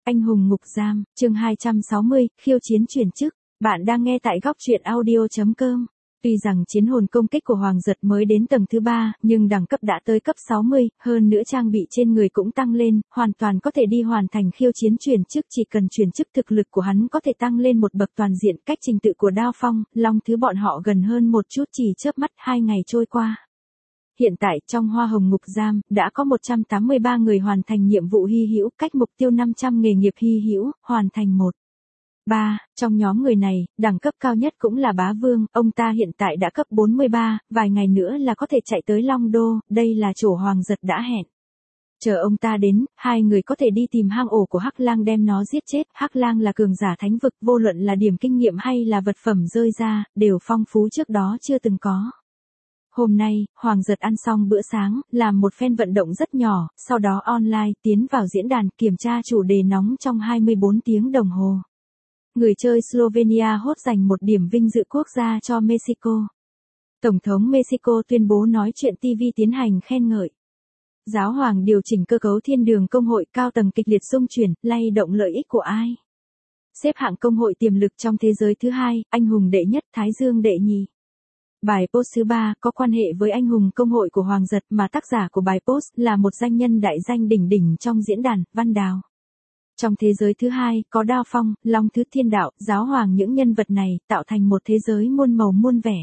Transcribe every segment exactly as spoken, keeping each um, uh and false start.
Anh hùng ngục giam, chương hai trăm sáu mươi, khiêu chiến chuyển chức. Bạn đang nghe tại góc truyện audio chấm com. Tuy rằng chiến hồn công kích của Hoàng Giật mới đến tầng thứ ba, nhưng đẳng cấp đã tới cấp sáu mươi, hơn nữa trang bị trên người cũng tăng lên, hoàn toàn có thể đi hoàn thành khiêu chiến chuyển chức. Chỉ cần chuyển chức thực lực của hắn có thể tăng lên một bậc toàn diện. Cách trình tự của Đao Phong, Long Thứ bọn họ gần hơn một chút, chỉ chớp mắt hai ngày trôi qua. Hiện tại trong Hoa Hồng Ngục Giam, đã có một trăm tám mươi ba người hoàn thành nhiệm vụ hy hữu, cách mục tiêu năm trăm nghề nghiệp hy hữu, hoàn thành một. ba. Trong nhóm người này, đẳng cấp cao nhất cũng là Bá Vương, ông ta hiện tại đã cấp bốn mươi ba, vài ngày nữa là có thể chạy tới Long Đô, đây là chỗ Hoàng Giật đã hẹn. Chờ ông ta đến, hai người có thể đi tìm hang ổ của Hắc Lang đem nó giết chết. Hắc Lang là cường giả thánh vực, vô luận là điểm kinh nghiệm hay là vật phẩm rơi ra, đều phong phú trước đó chưa từng có. Hôm nay, Hoàng Giật ăn xong bữa sáng, làm một phen vận động rất nhỏ, sau đó online tiến vào diễn đàn kiểm tra chủ đề nóng trong hai mươi bốn tiếng đồng hồ. Người chơi Slovenia hốt giành một điểm vinh dự quốc gia cho Mexico. Tổng thống Mexico tuyên bố nói chuyện ti vi tiến hành khen ngợi. Giáo hoàng điều chỉnh cơ cấu thiên đường công hội, cao tầng kịch liệt xung chuyển, lay động lợi ích của ai. Xếp hạng công hội tiềm lực trong thế giới thứ hai, anh hùng đệ nhất, Thái Dương đệ nhì. Bài post thứ ba có quan hệ với anh hùng công hội của Hoàng Giật, mà tác giả của bài post là một danh nhân đại danh đỉnh đỉnh trong diễn đàn, Văn Đào. Trong thế giới thứ hai, có Đao Phong, Long Thứ, Thiên Đạo, Giáo Hoàng, những nhân vật này tạo thành một thế giới muôn màu muôn vẻ.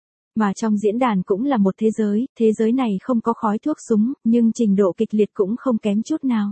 Mà trong diễn đàn cũng là một thế giới, thế giới này không có khói thuốc súng, nhưng trình độ kịch liệt cũng không kém chút nào.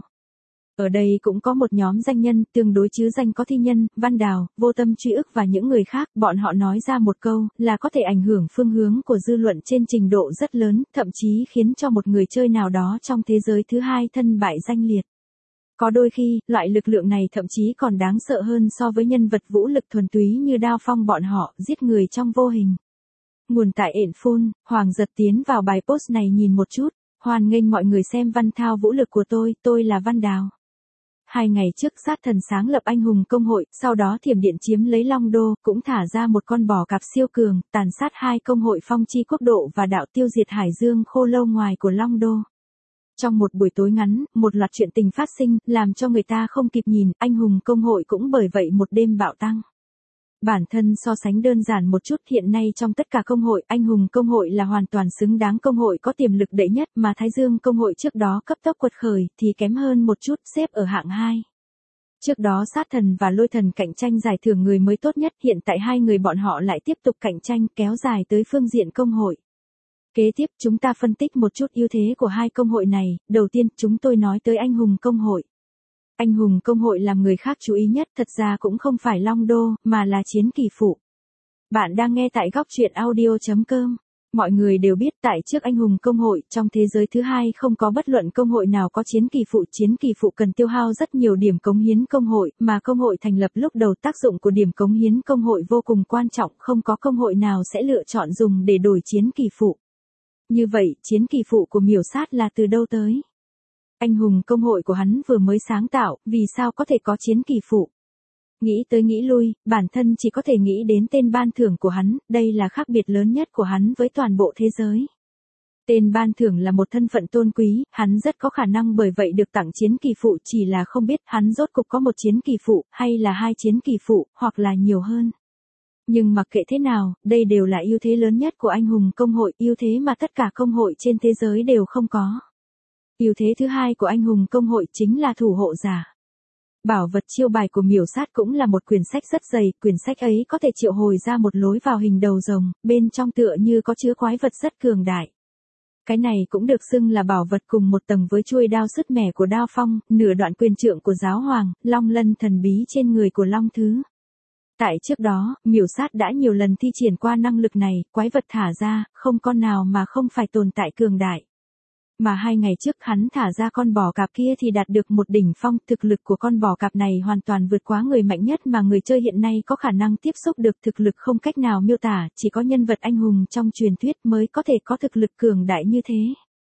Ở đây cũng có một nhóm danh nhân, tương đối chứ danh có Thi Nhân, Văn Đào, Vô Tâm Truy Ức và những người khác, bọn họ nói ra một câu, là có thể ảnh hưởng phương hướng của dư luận trên trình độ rất lớn, thậm chí khiến cho một người chơi nào đó trong thế giới thứ hai thân bại danh liệt. Có đôi khi, loại lực lượng này thậm chí còn đáng sợ hơn so với nhân vật vũ lực thuần túy như Đao Phong bọn họ, giết người trong vô hình. Nguồn tại ện phun, Hoàng Giật tiến vào bài post này nhìn một chút, hoan nghênh mọi người xem văn thao vũ lực của tôi, tôi là Văn Đào. Hai ngày trước sát thần sáng lập anh hùng công hội, sau đó thiểm điện chiếm lấy Long Đô, cũng thả ra một con bò cạp siêu cường, tàn sát hai công hội Phong Chi Quốc Độ và đạo tiêu diệt Hải Dương Khô Lâu ngoài của Long Đô. Trong một buổi tối ngắn, một loạt chuyện tình phát sinh, làm cho người ta không kịp nhìn, anh hùng công hội cũng bởi vậy một đêm bạo tăng. Bản thân so sánh đơn giản một chút, hiện nay trong tất cả công hội, anh hùng công hội là hoàn toàn xứng đáng công hội có tiềm lực đệ nhất, mà Thái Dương công hội trước đó cấp tốc quật khởi thì kém hơn một chút, xếp ở hạng hai. Trước đó sát thần và lôi thần cạnh tranh giải thưởng người mới tốt nhất, hiện tại hai người bọn họ lại tiếp tục cạnh tranh kéo dài tới phương diện công hội. Kế tiếp chúng ta phân tích một chút ưu thế của hai công hội này, đầu tiên chúng tôi nói tới anh hùng công hội. Anh hùng công hội làm người khác chú ý nhất thật ra cũng không phải Long Đô, mà là Chiến Kỳ Phụ. Bạn đang nghe tại góc truyện audio chấm com. Mọi người đều biết tại trước anh hùng công hội, trong thế giới thứ hai không có bất luận công hội nào có Chiến Kỳ Phụ. Chiến Kỳ Phụ cần tiêu hao rất nhiều điểm cống hiến công hội, mà công hội thành lập lúc đầu tác dụng của điểm cống hiến công hội vô cùng quan trọng, không có công hội nào sẽ lựa chọn dùng để đổi Chiến Kỳ Phụ. Như vậy, Chiến Kỳ Phụ của Miểu Sát là từ đâu tới? Anh hùng công hội của hắn vừa mới sáng tạo, vì sao có thể có Chiến Kỳ Phụ? Nghĩ tới nghĩ lui, bản thân chỉ có thể nghĩ đến tên ban thưởng của hắn, đây là khác biệt lớn nhất của hắn với toàn bộ thế giới. Tên ban thưởng là một thân phận tôn quý, hắn rất có khả năng bởi vậy được tặng Chiến Kỳ Phụ, chỉ là không biết hắn rốt cục có một Chiến Kỳ Phụ, hay là hai Chiến Kỳ Phụ, hoặc là nhiều hơn. Nhưng mặc kệ thế nào, đây đều là ưu thế lớn nhất của anh hùng công hội, ưu thế mà tất cả công hội trên thế giới đều không có. Ưu thế thứ hai của anh hùng công hội chính là thủ hộ giả. Bảo vật chiêu bài của Miểu Sát cũng là một quyển sách rất dày, quyển sách ấy có thể triệu hồi ra một lối vào hình đầu rồng, bên trong tựa như có chứa quái vật rất cường đại. Cái này cũng được xưng là bảo vật cùng một tầng với chuôi đao sứt mẻ của Đao Phong, nửa đoạn quyền trượng của Giáo Hoàng, long lân thần bí trên người của Long Thứ. Tại trước đó, Miểu Sát đã nhiều lần thi triển qua năng lực này, quái vật thả ra, không con nào mà không phải tồn tại cường đại. Mà hai ngày trước hắn thả ra con bò cạp kia thì đạt được một đỉnh phong, thực lực của con bò cạp này hoàn toàn vượt quá người mạnh nhất mà người chơi hiện nay có khả năng tiếp xúc được, thực lực không cách nào miêu tả, chỉ có nhân vật anh hùng trong truyền thuyết mới có thể có thực lực cường đại như thế.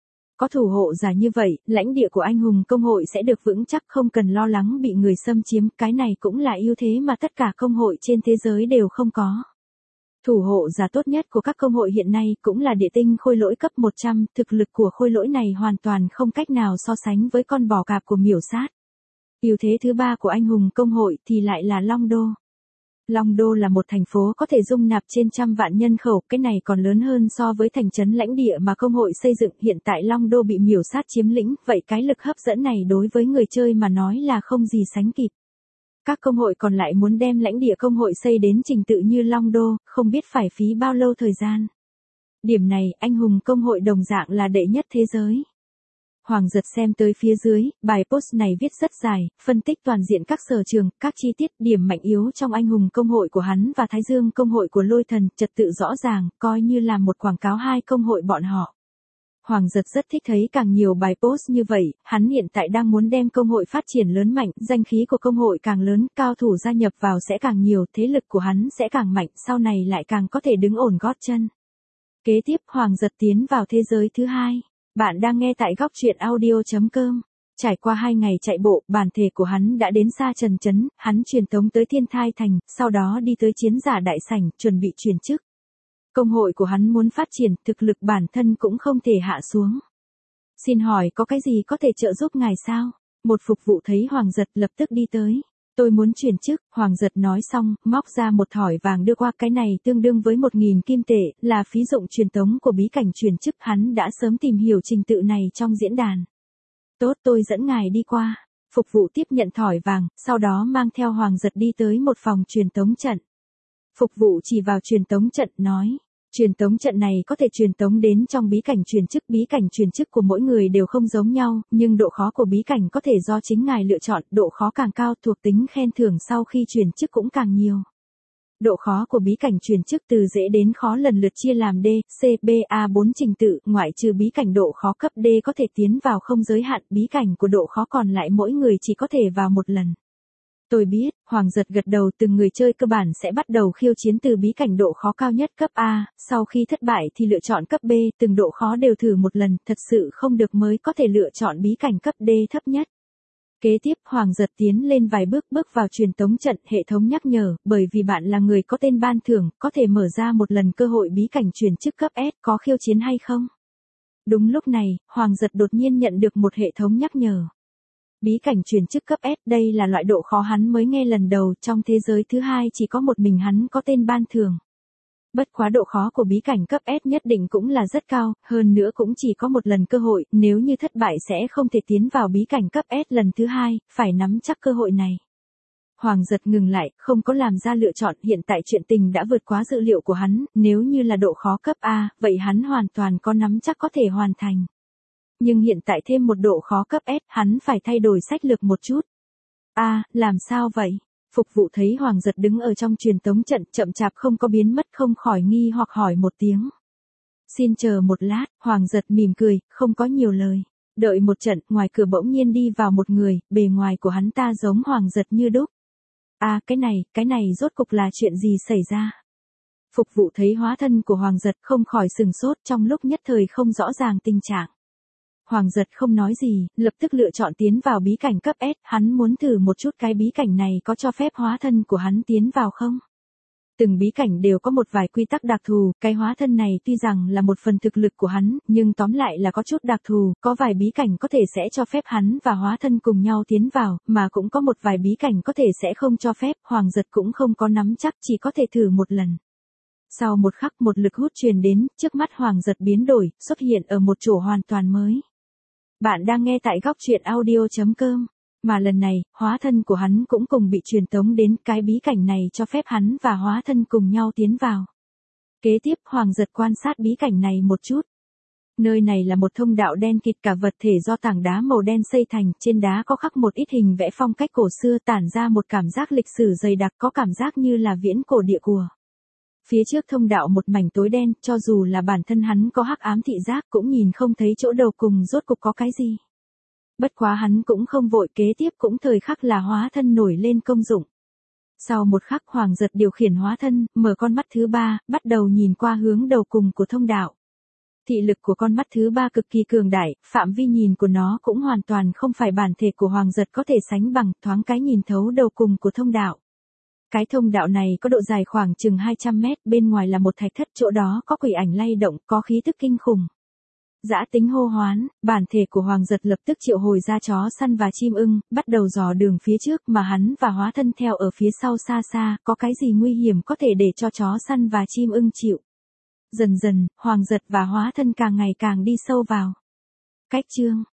Có thủ hộ giả như vậy, lãnh địa của anh hùng công hội sẽ được vững chắc, không cần lo lắng bị người xâm chiếm, cái này cũng là ưu thế mà tất cả công hội trên thế giới đều không có. Thủ hộ giả tốt nhất của các công hội hiện nay cũng là địa tinh khôi lỗi cấp một trăm, thực lực của khôi lỗi này hoàn toàn không cách nào so sánh với con bò cạp của Miểu Sát. Ưu thế thứ ba của anh hùng công hội thì lại là Long Đô. Long Đô là một thành phố có thể dung nạp trên trăm vạn nhân khẩu, cái này còn lớn hơn so với thành trấn lãnh địa mà công hội xây dựng. Hiện tại Long Đô bị miểu sát chiếm lĩnh, vậy cái lực hấp dẫn này đối với người chơi mà nói là không gì sánh kịp. Các công hội còn lại muốn đem lãnh địa công hội xây đến trình tự như Long Đô, không biết phải phí bao lâu thời gian. Điểm này, anh hùng công hội đồng dạng là đệ nhất thế giới. Hoàng Giật xem tới phía dưới, bài post này viết rất dài, phân tích toàn diện các sở trường, các chi tiết, điểm mạnh yếu trong anh hùng công hội của hắn và Thái Dương công hội của Lôi Thần, trật tự rõ ràng, coi như là một quảng cáo hai công hội bọn họ. Hoàng Giật rất thích thấy càng nhiều bài post như vậy, hắn hiện tại đang muốn đem công hội phát triển lớn mạnh, danh khí của công hội càng lớn, cao thủ gia nhập vào sẽ càng nhiều, thế lực của hắn sẽ càng mạnh, sau này lại càng có thể đứng ổn gót chân. Kế tiếp Hoàng Giật tiến vào thế giới thứ hai. Bạn đang nghe tại góc truyện audio chấm com. Trải qua hai ngày chạy bộ, bản thể của hắn đã đến Sa Trần Trấn, hắn truyền tống tới Thiên Thai Thành, sau đó đi tới Chiến Giả Đại Sảnh, chuẩn bị chuyển chức. Công hội của hắn muốn phát triển, thực lực bản thân cũng không thể hạ xuống. Xin hỏi có cái gì có thể trợ giúp ngài sao? Một phục vụ thấy Hoàng Giật lập tức đi tới. Tôi muốn chuyển chức, Hoàng Giật nói xong, móc ra một thỏi vàng đưa qua, cái này tương đương với một nghìn kim tệ, là phí dụng truyền tống của bí cảnh chuyển chức, hắn đã sớm tìm hiểu trình tự này trong diễn đàn. Tốt, tôi dẫn ngài đi qua. Phục vụ tiếp nhận thỏi vàng, sau đó mang theo Hoàng Giật đi tới một phòng truyền tống trận. Phục vụ chỉ vào truyền tống trận, nói. Truyền tống trận này có thể truyền tống đến trong bí cảnh chuyển chức, bí cảnh chuyển chức của mỗi người đều không giống nhau, nhưng độ khó của bí cảnh có thể do chính ngài lựa chọn, độ khó càng cao thuộc tính khen thưởng sau khi chuyển chức cũng càng nhiều. Độ khó của bí cảnh chuyển chức từ dễ đến khó lần lượt chia làm D, C, B, A bốn trình tự, ngoại trừ bí cảnh độ khó cấp D có thể tiến vào không giới hạn, bí cảnh của độ khó còn lại mỗi người chỉ có thể vào một lần. Tôi biết, Hoàng Giật gật đầu, từng người chơi cơ bản sẽ bắt đầu khiêu chiến từ bí cảnh độ khó cao nhất cấp A, sau khi thất bại thì lựa chọn cấp B, từng độ khó đều thử một lần, thật sự không được mới có thể lựa chọn bí cảnh cấp D thấp nhất. Kế tiếp Hoàng Giật tiến lên vài bước bước vào truyền tống trận, hệ thống nhắc nhở, bởi vì bạn là người có tên ban thưởng, có thể mở ra một lần cơ hội bí cảnh chuyển chức cấp S, có khiêu chiến hay không? Đúng lúc này, Hoàng Giật đột nhiên nhận được một hệ thống nhắc nhở. Bí cảnh chuyển chức cấp S, đây là loại độ khó hắn mới nghe lần đầu, trong thế giới thứ hai chỉ có một mình hắn có tên ban thưởng. Bất quá độ khó của bí cảnh cấp S nhất định cũng là rất cao, hơn nữa cũng chỉ có một lần cơ hội, nếu như thất bại sẽ không thể tiến vào bí cảnh cấp S lần thứ hai, phải nắm chắc cơ hội này. Hoàng Giật ngừng lại, không có làm ra lựa chọn, hiện tại chuyện tình đã vượt quá dự liệu của hắn, nếu như là độ khó cấp A, vậy hắn hoàn toàn có nắm chắc có thể hoàn thành. Nhưng hiện tại thêm một độ khó cấp S, hắn phải thay đổi sách lược một chút. A, à, làm sao vậy? Phục vụ thấy Hoàng Giật đứng ở trong truyền tống trận, chậm chạp không có biến mất, không khỏi nghi hoặc hỏi một tiếng. Xin chờ một lát, Hoàng Giật mỉm cười, không có nhiều lời. Đợi một trận, ngoài cửa bỗng nhiên đi vào một người, bề ngoài của hắn ta giống Hoàng Giật như đúc. A, à, cái này, cái này rốt cục là chuyện gì xảy ra? Phục vụ thấy hóa thân của Hoàng Giật không khỏi sừng sốt, trong lúc nhất thời không rõ ràng tình trạng. Hoàng Giật không nói gì, lập tức lựa chọn tiến vào bí cảnh cấp S, hắn muốn thử một chút cái bí cảnh này có cho phép hóa thân của hắn tiến vào không? Từng bí cảnh đều có một vài quy tắc đặc thù, cái hóa thân này tuy rằng là một phần thực lực của hắn, nhưng tóm lại là có chút đặc thù, có vài bí cảnh có thể sẽ cho phép hắn và hóa thân cùng nhau tiến vào, mà cũng có một vài bí cảnh có thể sẽ không cho phép, Hoàng Giật cũng không có nắm chắc, chỉ có thể thử một lần. Sau một khắc một lực hút truyền đến, trước mắt Hoàng Giật biến đổi, xuất hiện ở một chỗ hoàn toàn mới. Bạn đang nghe tại góc truyện audio chấm com, mà lần này, hóa thân của hắn cũng cùng bị truyền tống đến, cái bí cảnh này cho phép hắn và hóa thân cùng nhau tiến vào. Kế tiếp Hoàng Giật quan sát bí cảnh này một chút. Nơi này là một thông đạo đen kịt, cả vật thể do tảng đá màu đen xây thành, trên đá có khắc một ít hình vẽ phong cách cổ xưa, tản ra một cảm giác lịch sử dày đặc, có cảm giác như là viễn cổ địa của. Phía trước thông đạo một mảnh tối đen, cho dù là bản thân hắn có hắc ám thị giác cũng nhìn không thấy chỗ đầu cùng rốt cục có cái gì. Bất quá hắn cũng không vội, kế tiếp cũng thời khắc là hóa thân nổi lên công dụng. Sau một khắc Hoàng Giật điều khiển hóa thân, mở con mắt thứ ba, bắt đầu nhìn qua hướng đầu cùng của thông đạo. Thị lực của con mắt thứ ba cực kỳ cường đại, phạm vi nhìn của nó cũng hoàn toàn không phải bản thể của Hoàng Giật có thể sánh bằng, thoáng cái nhìn thấu đầu cùng của thông đạo. Cái thông đạo này có độ dài khoảng chừng hai trăm mét, bên ngoài là một thạch thất, chỗ đó có quỷ ảnh lay động, có khí tức kinh khủng. Dã tính hô hoán, bản thể của Hoàng Giật lập tức triệu hồi ra chó săn và chim ưng, bắt đầu dò đường phía trước mà hắn và hóa thân theo ở phía sau xa xa, có cái gì nguy hiểm có thể để cho chó săn và chim ưng chịu. Dần dần, Hoàng Giật và hóa thân càng ngày càng đi sâu vào. Cách chương